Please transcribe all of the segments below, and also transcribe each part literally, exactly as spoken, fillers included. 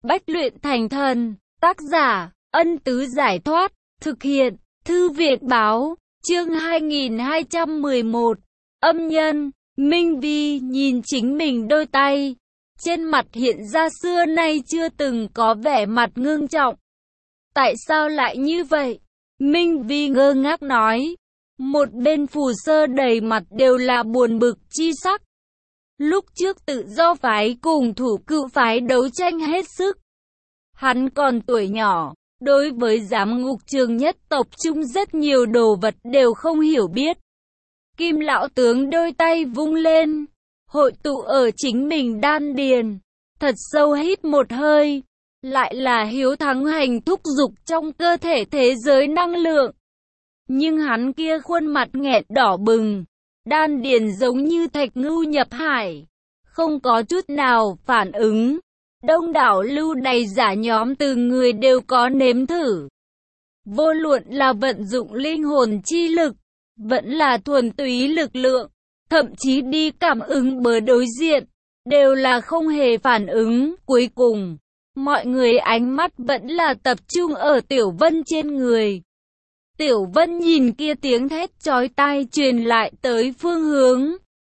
Bách luyện thành thần, tác giả, Ân Tứ Giải Thoát, thực hiện, Thư Viện Báo, chương hai nghìn hai trăm mười một, âm nhân, Minh Vi nhìn chính mình đôi tay, trên mặt hiện ra xưa nay chưa từng có vẻ mặt ngưng trọng. Tại sao lại như vậy? Minh Vi ngơ ngác nói, một bên Phù Sơ đầy mặt đều là buồn bực chi sắc. Lúc trước tự do phái cùng thủ cựu phái đấu tranh hết sức. Hắn còn tuổi nhỏ, đối với giám ngục trường nhất tộc chung rất nhiều đồ vật đều không hiểu biết. Kim lão tướng đôi tay vung lên, hội tụ ở chính mình đan điền, thật sâu hít một hơi, lại là hiếu thắng hành thúc dục trong cơ thể thế giới năng lượng. Nhưng hắn kia khuôn mặt nghẹn đỏ bừng, đan điền giống như thạch ngưu nhập hải, không có chút nào phản ứng. Đông đảo lưu đày giả nhóm từng người đều có nếm thử. Vô luận là vận dụng linh hồn chi lực, vẫn là thuần túy lực lượng, thậm chí đi cảm ứng bờ đối diện, đều là không hề phản ứng. Cuối cùng, mọi người ánh mắt vẫn là tập trung ở Tiểu Vân trên người. Tiểu Vân nhìn kia tiếng thét chói tai truyền lại tới phương hướng,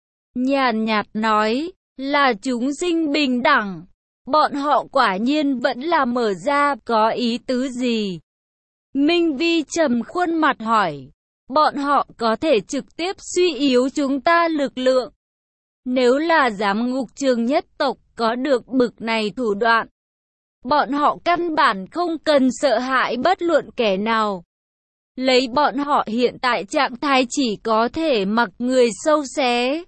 nhàn nhạt nói, là chúng sinh bình đẳng. Bọn họ quả nhiên vẫn là mở ra, có ý tứ gì? Minh Vi trầm khuôn mặt hỏi, bọn họ có thể trực tiếp suy yếu chúng ta lực lượng. Nếu là giám ngục trường nhất tộc có được bực này thủ đoạn, bọn họ căn bản không cần sợ hãi bất luận kẻ nào. Lấy bọn họ hiện tại trạng thái chỉ có thể mặc người sâu xé.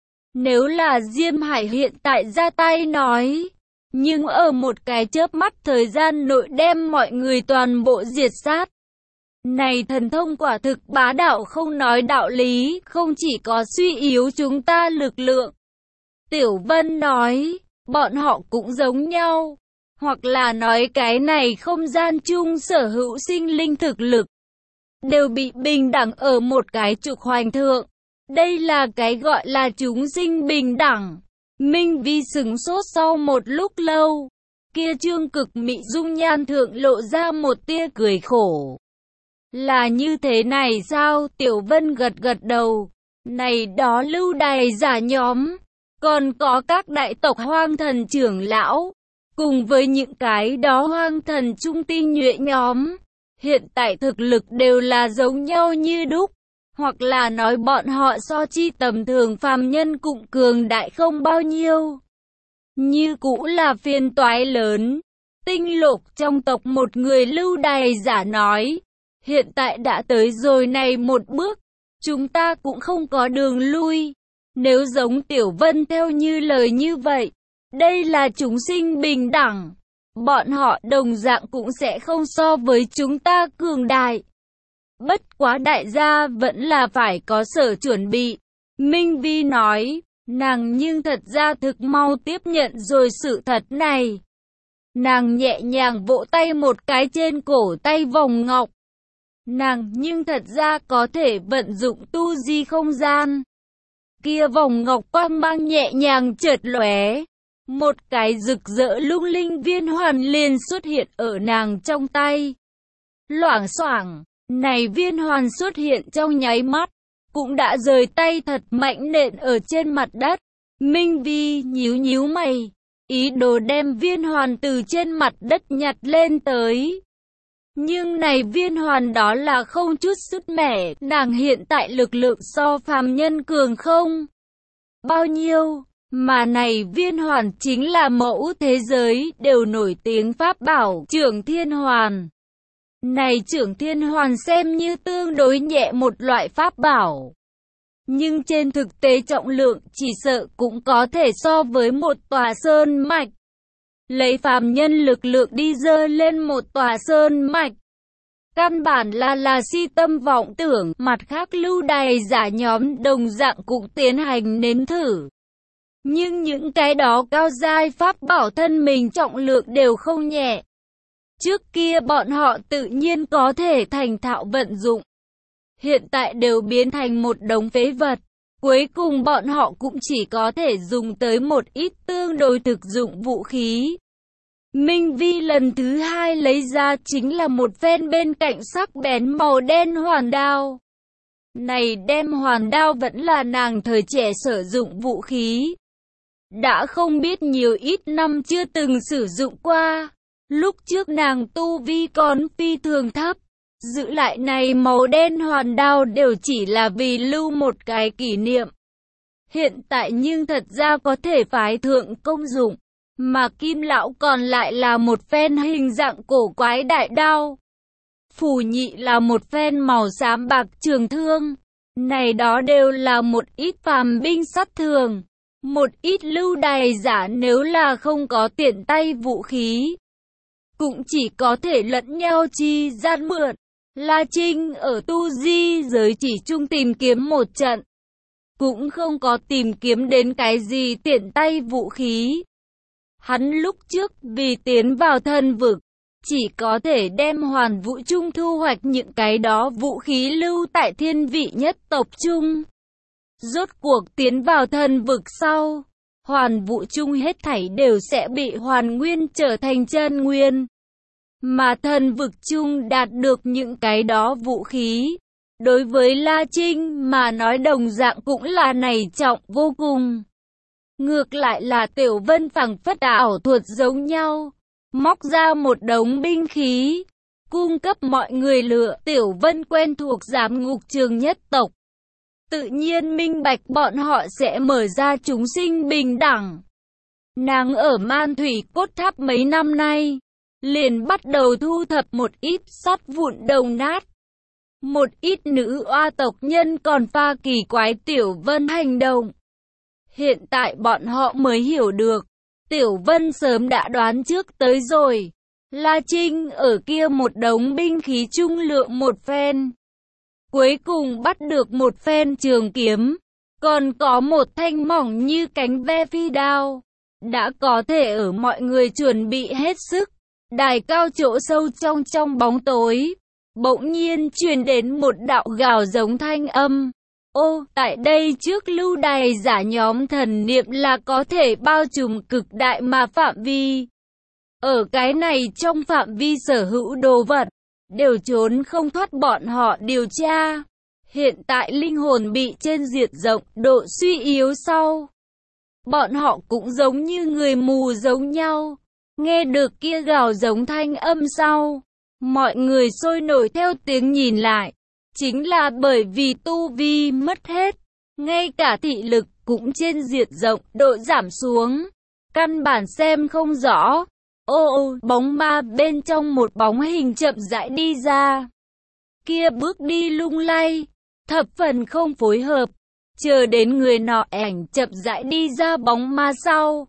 Nếu là Diêm Hải hiện tại ra tay nói, nhưng ở một cái chớp mắt thời gian nội đem mọi người toàn bộ diệt sát. Này thần thông quả thực bá đạo không nói đạo lý, không chỉ có suy yếu chúng ta lực lượng. Tiểu Vân nói, bọn họ cũng giống nhau, hoặc là nói cái này không gian chung sở hữu sinh linh thực lực, đều bị bình đẳng ở một cái trục hoành thượng. Đây là cái gọi là chúng sinh bình đẳng. Minh Vi sững sốt sau một lúc lâu, kia trương cực mị dung nhan thượng lộ ra một tia cười khổ. Là như thế này sao? Tiểu Vân gật gật đầu. Này đó lưu đày giả nhóm, còn có các đại tộc hoang thần trưởng lão, cùng với những cái đó hoang thần trung tinh nhuệ nhóm, hiện tại thực lực đều là giống nhau như đúc. Hoặc là nói bọn họ so chi tầm thường phàm nhân cũng cường đại không bao nhiêu. Như cũ là phiền toái lớn. Tinh Lục trong tộc một người lưu đày giả nói, hiện tại đã tới rồi này một bước, chúng ta cũng không có đường lui. Nếu giống Tiểu Vân theo như lời như vậy, đây là chúng sinh bình đẳng, bọn họ đồng dạng cũng sẽ không so với chúng ta cường đại. Bất quá đại gia vẫn là phải có sở chuẩn bị. Minh Vi nói, nàng nhưng thật ra thực mau tiếp nhận rồi sự thật này. Nàng nhẹ nhàng vỗ tay một cái trên cổ tay vòng ngọc. Nàng nhưng thật ra có thể vận dụng tu di không gian. Kia vòng ngọc quang mang nhẹ nhàng chợt lóe, một cái rực rỡ lung linh viên hoàn liền xuất hiện ở nàng trong tay. Loảng xoảng, này viên hoàn xuất hiện trong nháy mắt, cũng đã rời tay thật mạnh nện ở trên mặt đất. Minh Vi nhíu nhíu mày, ý đồ đem viên hoàn từ trên mặt đất nhặt lên tới. Nhưng này viên hoàn đó là không chút sứt mẻ, nàng hiện tại lực lượng so phàm nhân cường không bao nhiêu, mà này viên hoàn chính là mẫu thế giới đều nổi tiếng pháp bảo Trưởng Thiên Hoàn. Này Trưởng Thiên Hoàn xem như tương đối nhẹ một loại pháp bảo, nhưng trên thực tế trọng lượng chỉ sợ cũng có thể so với một tòa sơn mạch. Lấy phàm nhân lực lượng đi dơ lên một tòa sơn mạch, căn bản là là si tâm vọng tưởng. Mặt khác lưu đày giả nhóm đồng dạng cũng tiến hành nếm thử. Nhưng những cái đó cao giai pháp bảo thân mình trọng lượng đều không nhẹ. Trước kia bọn họ tự nhiên có thể thành thạo vận dụng, hiện tại đều biến thành một đống phế vật. Cuối cùng bọn họ cũng chỉ có thể dùng tới một ít tương đối thực dụng vũ khí. Minh Vi lần thứ hai lấy ra chính là một phen bên cạnh sắc bén màu đen hoàn đao. Này đem hoàn đao vẫn là nàng thời trẻ sử dụng vũ khí. Đã không biết nhiều ít năm chưa từng sử dụng qua. Lúc trước nàng tu vi còn phi thường thấp. Giữ lại này màu đen hoàn đao đều chỉ là vì lưu một cái kỷ niệm. Hiện tại nhưng thật ra có thể phái thượng công dụng. Mà Kim Lão còn lại là một phen hình dạng cổ quái đại đao. Phù Nhị là một phen màu xám bạc trường thương. Này đó đều là một ít phàm binh sát thường. Một ít lưu đày giả nếu là không có tiện tay vũ khí, cũng chỉ có thể lẫn nhau chi gian mượn. La Trinh ở tu di giới chỉ chung tìm kiếm một trận, cũng không có tìm kiếm đến cái gì tiện tay vũ khí. Hắn lúc trước vì tiến vào thần vực, chỉ có thể đem Hoàn Vũ Trung thu hoạch những cái đó vũ khí lưu tại thiên vị nhất tộc trung. Rốt cuộc tiến vào thần vực sau, Hoàn Vũ Trung hết thảy đều sẽ bị hoàn nguyên trở thành chân nguyên. Mà thần vực trung đạt được những cái đó vũ khí, đối với La Trinh mà nói đồng dạng cũng là này trọng vô cùng. Ngược lại là Tiểu Vân phảng phất ảo thuật giống nhau, móc ra một đống binh khí, cung cấp mọi người lựa. Tiểu Vân quen thuộc giám ngục trường nhất tộc, tự nhiên minh bạch bọn họ sẽ mở ra chúng sinh bình đẳng. Nàng ở Man Thủy Cốt Tháp mấy năm nay, liền bắt đầu thu thập một ít sắt vụn đồng nát. Một ít nữ oa tộc nhân còn pha kỳ quái Tiểu Vân hành động. Hiện tại bọn họ mới hiểu được, Tiểu Vân sớm đã đoán trước tới rồi. La Trinh ở kia một đống binh khí trung lượng một phen, cuối cùng bắt được một phen trường kiếm, còn có một thanh mỏng như cánh ve phi đao. Đã có thể ở mọi người chuẩn bị hết sức, đài cao chỗ sâu trong trong bóng tối, bỗng nhiên truyền đến một đạo gào giống thanh âm. Ô, tại đây trước lưu đày giả nhóm thần niệm là có thể bao trùm cực đại mà phạm vi. Ở cái này trong phạm vi sở hữu đồ vật, đều trốn không thoát bọn họ điều tra. Hiện tại linh hồn bị trên diệt rộng độ suy yếu sau, bọn họ cũng giống như người mù giống nhau. Nghe được kia gào giống thanh âm sau, mọi người sôi nổi theo tiếng nhìn lại. Chính là bởi vì tu vi mất hết, ngay cả thị lực cũng trên diệt rộng độ giảm xuống, căn bản xem không rõ. Ô ô, bóng ma bên trong một bóng hình chậm rãi đi ra. Kia bước đi lung lay, thập phần không phối hợp, chờ đến người nọ ảnh chậm rãi đi ra bóng ma sau.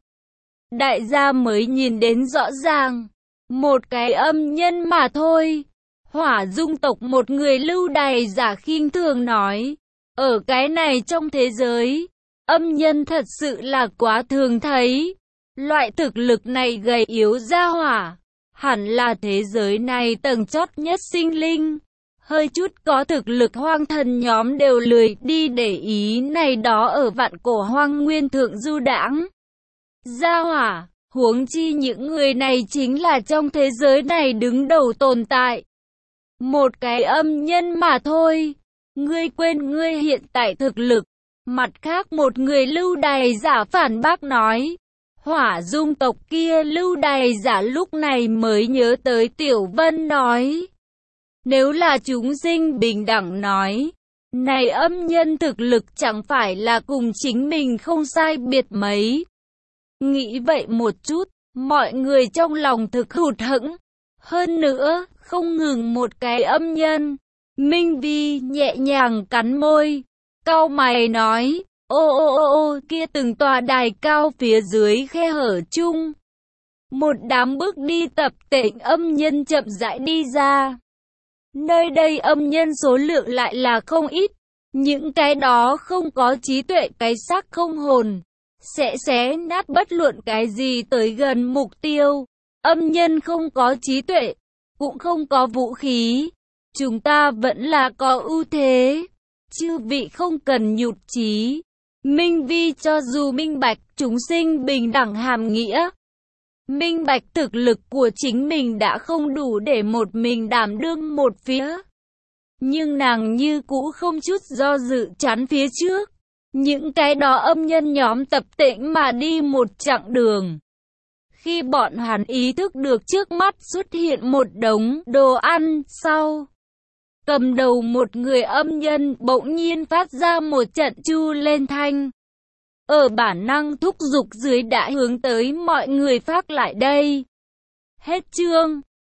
Đại gia mới nhìn đến rõ ràng, một cái âm nhân mà thôi. Hỏa Dung tộc một người lưu đày giả khinh thường nói, ở cái này trong thế giới, âm nhân thật sự là quá thường thấy. Loại thực lực này gầy yếu ra hỏa, hẳn là thế giới này tầng chót nhất sinh linh. Hơi chút có thực lực hoang thần nhóm đều lười đi để ý này đó ở vạn cổ hoang nguyên thượng du đãng. Gia hỏa, huống chi những người này chính là trong thế giới này đứng đầu tồn tại. Một cái âm nhân mà thôi, ngươi quên ngươi hiện tại thực lực. Mặt khác một người lưu đày giả phản bác nói. Hỏa Dung tộc kia lưu đày giả lúc này mới nhớ tới Tiểu Vân nói. Nếu là chúng sinh bình đẳng nói, này âm nhân thực lực chẳng phải là cùng chính mình không sai biệt mấy. Nghĩ vậy một chút, mọi người trong lòng thực hụt hẫng. Hơn nữa, không ngừng một cái âm nhân. Minh Vi nhẹ nhàng cắn môi, cau mày nói, ô ô ô ô, kia từng tòa đài cao phía dưới khe hở chung. Một đám bước đi tập tễnh âm nhân chậm rãi đi ra. Nơi đây âm nhân số lượng lại là không ít. Những cái đó không có trí tuệ cái xác không hồn, sẽ xé nát bất luận cái gì tới gần mục tiêu. Âm nhân không có trí tuệ, cũng không có vũ khí. Chúng ta vẫn là có ưu thế. Chư vị không cần nhụt chí. Minh Vi cho dù minh bạch chúng sinh bình đẳng hàm nghĩa, minh bạch thực lực của chính mình đã không đủ để một mình đảm đương một phía. Nhưng nàng như cũ không chút do dự chắn phía trước. Những cái đó âm nhân nhóm tập tễnh mà đi một chặng đường. Khi bọn hắn ý thức được trước mắt xuất hiện một đống đồ ăn sau, cầm đầu một người âm nhân bỗng nhiên phát ra một trận chu lên thanh. Ở bản năng thúc giục dưới đã hướng tới mọi người phát lại đây. Hết chương.